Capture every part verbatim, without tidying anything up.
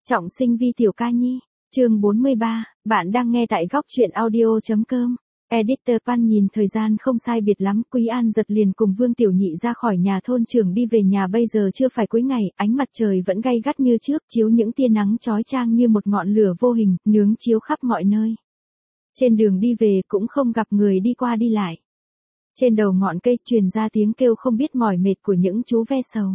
Trọng sinh Vi Tiểu Ca Nhi, chương bốn mươi ba, bạn đang nghe tại góc truyện audio.com. Editor Pan nhìn thời gian không sai biệt lắm, Quý An giật liền cùng Vương Tiểu Nhị ra khỏi nhà thôn trưởng đi về nhà. Bây giờ chưa phải cuối ngày, ánh mặt trời vẫn gay gắt như trước, chiếu những tia nắng chói chang như một ngọn lửa vô hình, nướng chiếu khắp mọi nơi. Trên đường đi về cũng không gặp người đi qua đi lại. Trên đầu ngọn cây truyền ra tiếng kêu không biết mỏi mệt của những chú ve sầu.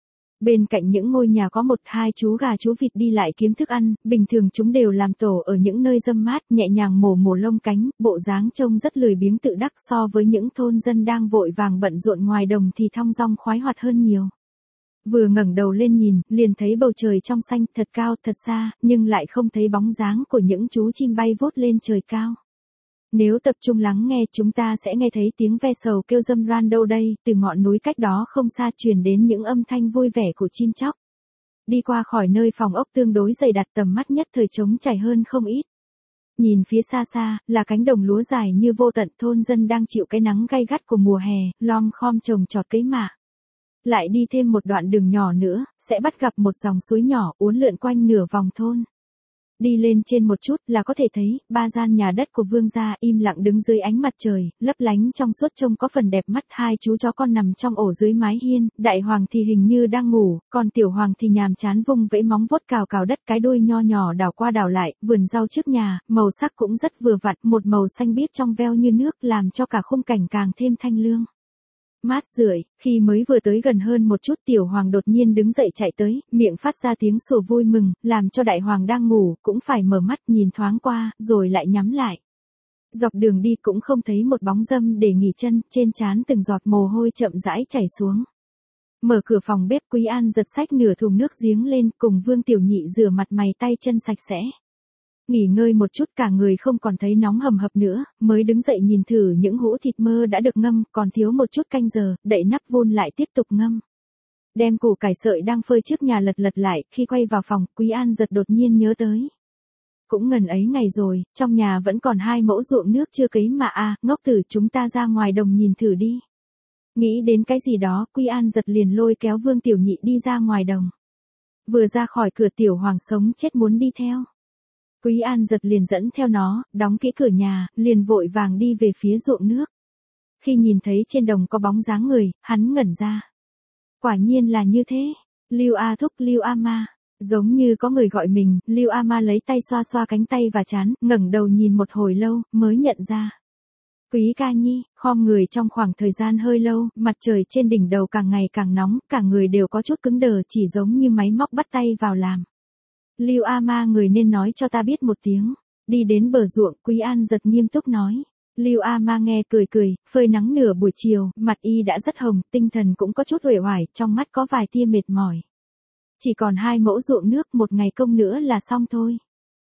Bên cạnh những ngôi nhà có một hai chú gà chú vịt đi lại kiếm thức ăn, bình thường chúng đều làm tổ ở những nơi râm mát, nhẹ nhàng mổ mổ lông cánh, bộ dáng trông rất lười biếng tự đắc, so với những thôn dân đang vội vàng bận rộn ngoài đồng thì thong dong khoái hoạt hơn nhiều. Vừa ngẩng đầu lên nhìn, liền thấy bầu trời trong xanh, thật cao, thật xa, nhưng lại không thấy bóng dáng của những chú chim bay vút lên trời cao. Nếu tập trung lắng nghe, chúng ta sẽ nghe thấy tiếng ve sầu kêu râm ran đâu đây, từ ngọn núi cách đó không xa truyền đến những âm thanh vui vẻ của chim chóc. Đi qua khỏi nơi phòng ốc tương đối dày đặc, tầm mắt nhất thời trống trải hơn không ít. Nhìn phía xa xa, là cánh đồng lúa dài như vô tận, thôn dân đang chịu cái nắng gay gắt của mùa hè, lom khom trồng trọt cấy mạ. Lại đi thêm một đoạn đường nhỏ nữa, sẽ bắt gặp một dòng suối nhỏ uốn lượn quanh nửa vòng thôn. Đi lên trên một chút là có thể thấy, ba gian nhà đất của Vương gia im lặng đứng dưới ánh mặt trời, lấp lánh trong suốt trông có phần đẹp mắt. Hai chú chó con nằm trong ổ dưới mái hiên, Đại Hoàng thì hình như đang ngủ, còn Tiểu Hoàng thì nhàm chán vung vẫy móng vuốt cào cào đất, cái đuôi nho nhỏ đảo qua đảo lại. Vườn rau trước nhà, màu sắc cũng rất vừa vặn, một màu xanh biếc trong veo như nước, làm cho cả khung cảnh càng thêm thanh lương. Mát rượi, khi mới vừa tới gần hơn một chút, Tiểu Hoàng đột nhiên đứng dậy chạy tới, miệng phát ra tiếng sủa vui mừng, làm cho Đại Hoàng đang ngủ, cũng phải mở mắt nhìn thoáng qua, rồi lại nhắm lại. Dọc đường đi cũng không thấy một bóng dâm để nghỉ chân, trên trán từng giọt mồ hôi chậm rãi chảy xuống. Mở cửa phòng bếp, Quý An giật xách nửa thùng nước giếng lên, cùng Vương Tiểu Nhị rửa mặt mày tay chân sạch sẽ. Nghỉ ngơi một chút, cả người không còn thấy nóng hầm hập nữa, mới đứng dậy nhìn thử những hũ thịt mơ đã được ngâm, còn thiếu một chút canh giờ, đậy nắp vun lại tiếp tục ngâm. Đem củ cải sợi đang phơi trước nhà lật lật lại, khi quay vào phòng, Quý An giật đột nhiên nhớ tới. Cũng ngần ấy ngày rồi, trong nhà vẫn còn hai mẫu ruộng nước chưa cấy mà à, ngốc tử, chúng ta ra ngoài đồng nhìn thử đi. Nghĩ đến cái gì đó, Quý An giật liền lôi kéo Vương Tiểu Nhị đi ra ngoài đồng. Vừa ra khỏi cửa, Tiểu Hoàng sống chết muốn đi theo. Quý An giật liền dẫn theo nó, đóng kỹ cửa nhà, liền vội vàng đi về phía ruộng nước. Khi nhìn thấy trên đồng có bóng dáng người, hắn ngẩn ra. Quả nhiên là như thế. Lưu A Thúc, Lưu A Ma. Giống như có người gọi mình, Lưu A Ma lấy tay xoa xoa cánh tay và trán, ngẩng đầu nhìn một hồi lâu, mới nhận ra. Quý Ca Nhi, khom người trong khoảng thời gian hơi lâu, mặt trời trên đỉnh đầu càng ngày càng nóng, cả người đều có chút cứng đờ, chỉ giống như máy móc bắt tay vào làm. Lưu A Ma, người nên nói cho ta biết một tiếng. Đi đến bờ ruộng, Quý An giật nghiêm túc nói. Lưu A Ma nghe cười cười, phơi nắng nửa buổi chiều, mặt y đã rất hồng, tinh thần cũng có chút uể oải, trong mắt có vài tia mệt mỏi. Chỉ còn hai mẫu ruộng nước, một ngày công nữa là xong thôi.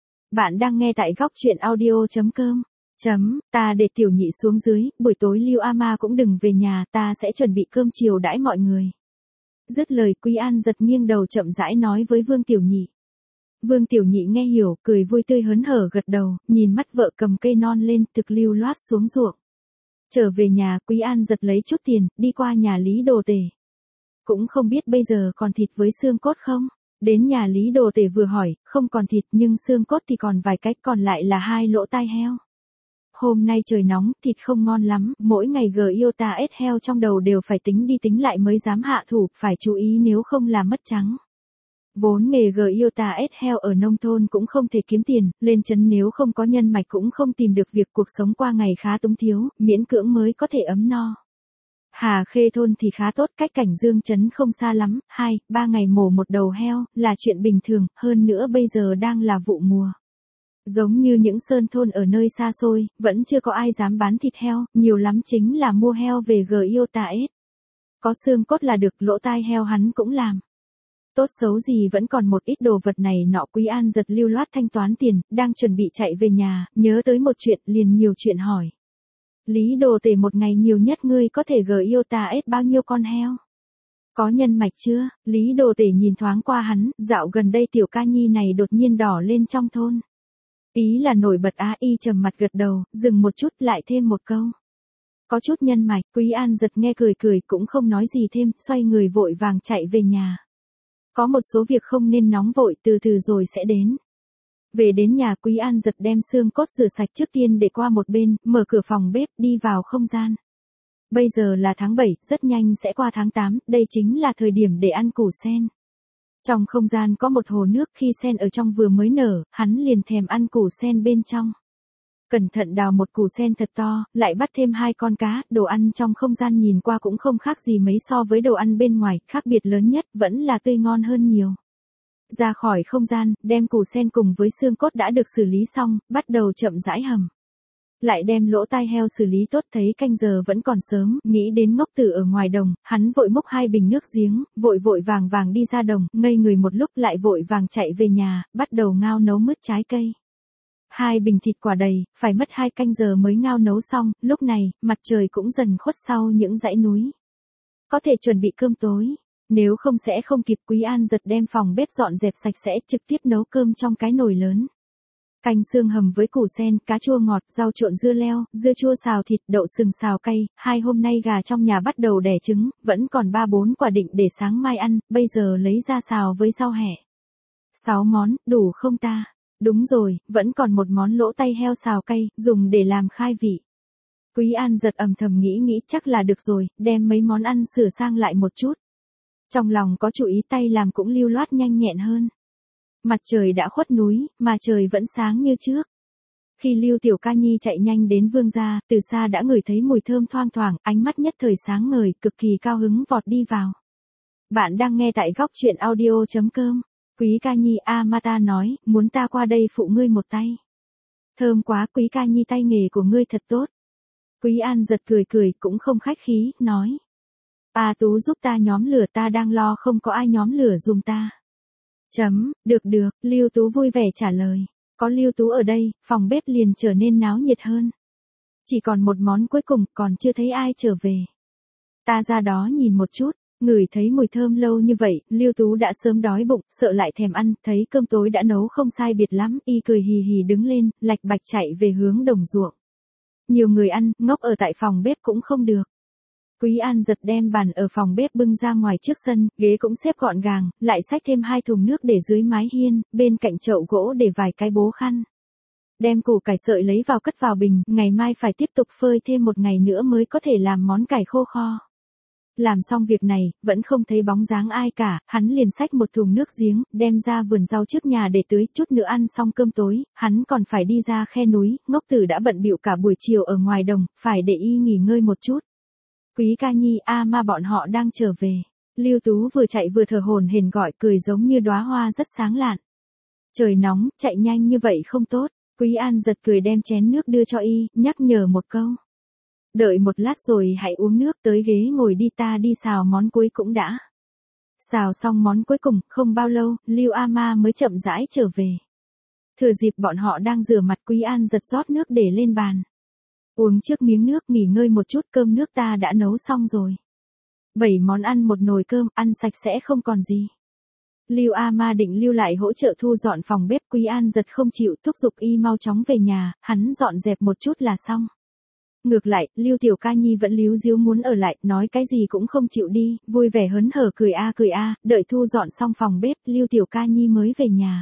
Bạn đang nghe tại góc truyện audio.com. Chấm, ta để Tiểu Nhị xuống dưới, buổi tối Lưu A Ma cũng đừng về nhà, ta sẽ chuẩn bị cơm chiều đãi mọi người. Dứt lời, Quý An giật nghiêng đầu chậm rãi nói với Vương Tiểu Nhị. Vương Tiểu Nhị nghe hiểu, cười vui tươi hớn hở gật đầu, nhìn mắt vợ cầm cây non lên, thực lưu loát xuống ruộng. Trở về nhà, Quý An giật lấy chút tiền, đi qua nhà Lý Đồ Tể. Cũng không biết bây giờ còn thịt với xương cốt không? Đến nhà Lý Đồ Tể vừa hỏi, không còn thịt nhưng xương cốt thì còn vài cách, còn lại là hai lỗ tai heo. Hôm nay trời nóng, thịt không ngon lắm, mỗi ngày gờ yêu ta ết heo trong đầu đều phải tính đi tính lại mới dám hạ thủ, phải chú ý nếu không là mất trắng. Vốn nghề gờ yêu ta ết heo ở nông thôn cũng không thể kiếm tiền, lên trấn nếu không có nhân mạch cũng không tìm được việc, cuộc sống qua ngày khá túng thiếu, miễn cưỡng mới có thể ấm no. Hà Khê thôn thì khá tốt, cách Cảnh Dương trấn không xa lắm, hai, ba ngày mổ một đầu heo, là chuyện bình thường, hơn nữa bây giờ đang là vụ mùa. Giống như những sơn thôn ở nơi xa xôi, vẫn chưa có ai dám bán thịt heo, nhiều lắm chính là mua heo về gờ yêu ta ết. Có xương cốt là được, lỗ tai heo hắn cũng làm. Tốt xấu gì vẫn còn một ít đồ vật này nọ. Quý An giật lưu loát thanh toán tiền, đang chuẩn bị chạy về nhà, nhớ tới một chuyện, liền nhiều chuyện hỏi. Lý Đồ Tể, một ngày nhiều nhất ngươi có thể gờ yêu ta ết bao nhiêu con heo? Có nhân mạch chưa? Lý Đồ Tể nhìn thoáng qua hắn, dạo gần đây Tiểu Ca Nhi này đột nhiên đỏ lên trong thôn. Ý là nổi bật á. Y trầm mặt gật đầu, dừng một chút lại thêm một câu. Có chút nhân mạch. Quý An giật nghe cười cười cũng không nói gì thêm, xoay người vội vàng chạy về nhà. Có một số việc không nên nóng vội, từ từ rồi sẽ đến. Về đến nhà, Quý An giật đem xương cốt rửa sạch trước tiên để qua một bên, mở cửa phòng bếp, đi vào không gian. Bây giờ là tháng bảy, rất nhanh sẽ qua tháng tám, đây chính là thời điểm để ăn củ sen. Trong không gian có một hồ nước, khi sen ở trong vừa mới nở, hắn liền thèm ăn củ sen bên trong. Cẩn thận đào một củ sen thật to, lại bắt thêm hai con cá, đồ ăn trong không gian nhìn qua cũng không khác gì mấy so với đồ ăn bên ngoài, khác biệt lớn nhất vẫn là tươi ngon hơn nhiều. Ra khỏi không gian, đem củ sen cùng với xương cốt đã được xử lý xong, bắt đầu chậm rãi hầm. Lại đem lỗ tai heo xử lý tốt, thấy canh giờ vẫn còn sớm, nghĩ đến Ngốc Tử ở ngoài đồng, hắn vội múc hai bình nước giếng, vội vội vàng vàng đi ra đồng, ngây người một lúc lại vội vàng chạy về nhà, bắt đầu ngao nấu mứt trái cây. Hai bình thịt quả đầy, phải mất hai canh giờ mới ngao nấu xong, lúc này, mặt trời cũng dần khuất sau những dãy núi. Có thể chuẩn bị cơm tối, nếu không sẽ không kịp. Quý An giật đem phòng bếp dọn dẹp sạch sẽ, trực tiếp nấu cơm trong cái nồi lớn. Canh xương hầm với củ sen, cá chua ngọt, rau trộn dưa leo, dưa chua xào thịt, đậu sừng xào cay, hai hôm nay gà trong nhà bắt đầu đẻ trứng, vẫn còn ba bốn quả định để sáng mai ăn, bây giờ lấy ra xào với rau hẹ. Sáu món, đủ không ta? Đúng rồi, vẫn còn một món lỗ tay heo xào cay, dùng để làm khai vị. Quý An giật âm thầm nghĩ nghĩ chắc là được rồi, đem mấy món ăn sửa sang lại một chút. Trong lòng có chủ ý, tay làm cũng lưu loát nhanh nhẹn hơn. Mặt trời đã khuất núi, mà trời vẫn sáng như trước. Khi Lưu Tiểu Ca Nhi chạy nhanh đến Vương gia, từ xa đã ngửi thấy mùi thơm thoang thoảng, ánh mắt nhất thời sáng ngời, cực kỳ cao hứng vọt đi vào. Bạn đang nghe tại góc truyện audio chấm com. Quý Ca Nhi, a ma ta nói, muốn ta qua đây phụ ngươi một tay. Thơm quá, Quý Ca Nhi, tay nghề của ngươi thật tốt. Quý An giật cười cười, cũng không khách khí, nói. A Tú giúp ta nhóm lửa, ta đang lo không có ai nhóm lửa giùm ta. Chấm, được được, Lưu Tú vui vẻ trả lời. Có Lưu Tú ở đây, phòng bếp liền trở nên náo nhiệt hơn. Chỉ còn một món cuối cùng, còn chưa thấy ai trở về. Ta ra đó nhìn một chút, ngửi thấy mùi thơm lâu như vậy, Lưu Tú đã sớm đói bụng, sợ lại thèm ăn, thấy cơm tối đã nấu không sai biệt lắm, y cười hì hì đứng lên, lạch bạch chạy về hướng đồng ruộng. Nhiều người ăn, ngốc ở tại phòng bếp cũng không được. Quý An giật đem bàn ở phòng bếp bưng ra ngoài trước sân, ghế cũng xếp gọn gàng, lại xách thêm hai thùng nước để dưới mái hiên, bên cạnh chậu gỗ để vài cái bố khăn. Đem củ cải sợi lấy vào cất vào bình, ngày mai phải tiếp tục phơi thêm một ngày nữa mới có thể làm món cải khô kho. Làm xong việc này, vẫn không thấy bóng dáng ai cả, hắn liền xách một thùng nước giếng, đem ra vườn rau trước nhà để tưới, chút nữa ăn xong cơm tối, hắn còn phải đi ra khe núi, Ngốc Tử đã bận bịu cả buổi chiều ở ngoài đồng, phải để y nghỉ ngơi một chút. Quý Ca Nhi, a ma bọn họ đang trở về. Lưu Tú vừa chạy vừa thở hổn hển gọi, cười giống như đóa hoa rất sáng lạn. Trời nóng, chạy nhanh như vậy không tốt. Quý An giật cười đem chén nước đưa cho y, nhắc nhở một câu. Đợi một lát rồi hãy uống nước, tới ghế ngồi đi, ta đi xào món cuối cũng đã. Xào xong món cuối cùng, không bao lâu, Lưu A Ma mới chậm rãi trở về. Thừa dịp bọn họ đang rửa mặt, Quý An giật rót nước để lên bàn. Uống trước miếng nước, nghỉ ngơi một chút, cơm nước ta đã nấu xong rồi. Bảy món ăn một nồi cơm, ăn sạch sẽ không còn gì. Lưu A Ma định lưu lại hỗ trợ thu dọn phòng bếp, Quý An giật không chịu, thúc giục y mau chóng về nhà, hắn dọn dẹp một chút là xong. Ngược lại, Lưu Tiểu Ca Nhi vẫn líu díu muốn ở lại, nói cái gì cũng không chịu đi, vui vẻ hớn hở cười a cười a, đợi thu dọn xong phòng bếp, Lưu Tiểu Ca Nhi mới về nhà.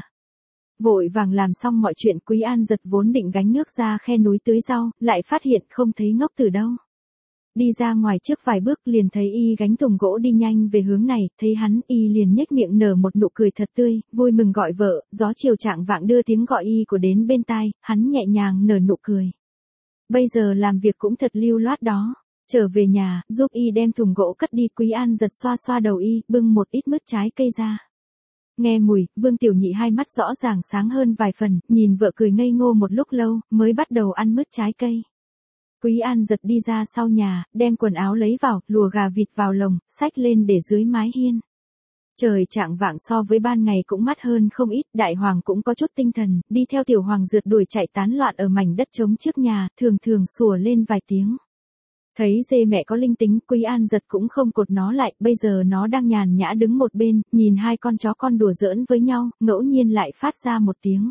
Vội vàng làm xong mọi chuyện, Quý An giật vốn định gánh nước ra khe núi tưới rau, lại phát hiện không thấy Ngốc Tử đâu. Đi ra ngoài trước vài bước liền thấy y gánh thùng gỗ đi nhanh về hướng này, thấy hắn y liền nhếch miệng nở một nụ cười thật tươi, vui mừng gọi vợ, gió chiều trạng vạng đưa tiếng gọi y của đến bên tai, hắn nhẹ nhàng nở nụ cười. Bây giờ làm việc cũng thật lưu loát đó. Trở về nhà, giúp y đem thùng gỗ cất đi, Quý An giật xoa xoa đầu y, bưng một ít mứt trái cây ra. Nghe mùi, Vương Tiểu Nhị hai mắt rõ ràng sáng hơn vài phần, nhìn vợ cười ngây ngô một lúc lâu, mới bắt đầu ăn mứt trái cây. Quý An giật đi ra sau nhà, đem quần áo lấy vào, lùa gà vịt vào lồng, xách lên để dưới mái hiên. Trời trạng vạng so với ban ngày cũng mát hơn không ít, Đại Hoàng cũng có chút tinh thần, đi theo Tiểu Hoàng rượt đuổi chạy tán loạn ở mảnh đất trống trước nhà, thường thường sủa lên vài tiếng. Thấy dê mẹ có linh tính, Quý An giật cũng không cột nó lại, bây giờ nó đang nhàn nhã đứng một bên, nhìn hai con chó con đùa giỡn với nhau, ngẫu nhiên lại phát ra một tiếng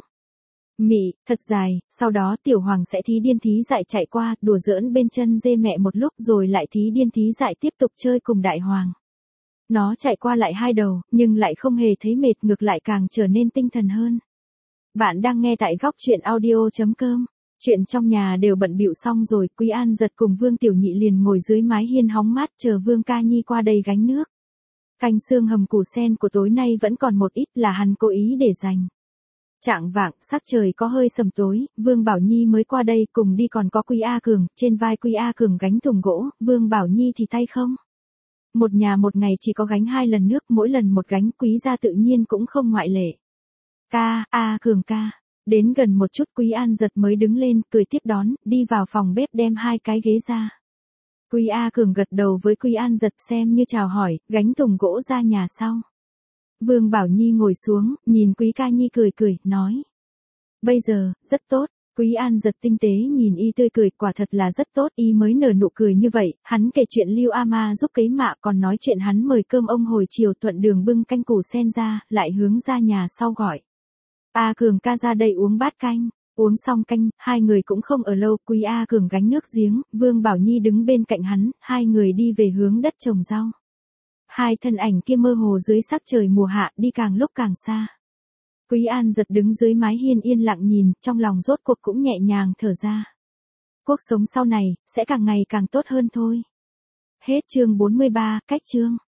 mị, thật dài, sau đó Tiểu Hoàng sẽ thí điên thí dại chạy qua, đùa giỡn bên chân dê mẹ một lúc rồi lại thí điên thí dại tiếp tục chơi cùng Đại Hoàng. Nó chạy qua lại hai đầu, nhưng lại không hề thấy mệt, ngược lại càng trở nên tinh thần hơn. Bạn đang nghe tại góc chuyện audio chấm com. Chuyện trong nhà đều bận bịu xong rồi, Quý An Dật cùng Vương Tiểu Nhị liền ngồi dưới mái hiên hóng mát chờ Vương Ca Nhi qua đây gánh nước. Canh xương hầm củ sen của tối nay vẫn còn một ít, là hắn cố ý để dành. Chạng vạng, sắc trời có hơi sầm tối, Vương Bảo Nhi mới qua đây, cùng đi còn có Quý A Cường, trên vai Quý A Cường gánh thùng gỗ, Vương Bảo Nhi thì tay không. Một nhà một ngày chỉ có gánh hai lần nước, mỗi lần một gánh, Quý gia tự nhiên cũng không ngoại lệ. Ca, A Cường ca. Đến gần một chút Quý An Dật mới đứng lên, cười tiếp đón, đi vào phòng bếp đem hai cái ghế ra. Quý A Cường gật đầu với Quý An Dật xem như chào hỏi, gánh thùng gỗ ra nhà sau. Vương Bảo Nhi ngồi xuống, nhìn Quý Ca Nhi cười cười, nói. Bây giờ, rất tốt. Quý An Dật tinh tế nhìn y tươi cười, quả thật là rất tốt, y mới nở nụ cười như vậy, hắn kể chuyện Lưu A Ma giúp cấy mạ, còn nói chuyện hắn mời cơm ông hồi chiều thuận đường bưng canh củ sen ra, lại hướng ra nhà sau gọi. A Cường ca ra đây uống bát canh. Uống xong canh, hai người cũng không ở lâu, Quý A Cường gánh nước giếng, Vương Bảo Nhi đứng bên cạnh hắn, hai người đi về hướng đất trồng rau. Hai thân ảnh kia mơ hồ dưới sắc trời mùa hạ, đi càng lúc càng xa. Quý An Dật đứng dưới mái hiên yên lặng nhìn, trong lòng rốt cuộc cũng nhẹ nhàng thở ra. Cuộc sống sau này, sẽ càng ngày càng tốt hơn thôi. Hết chương bốn mươi ba, cách chương.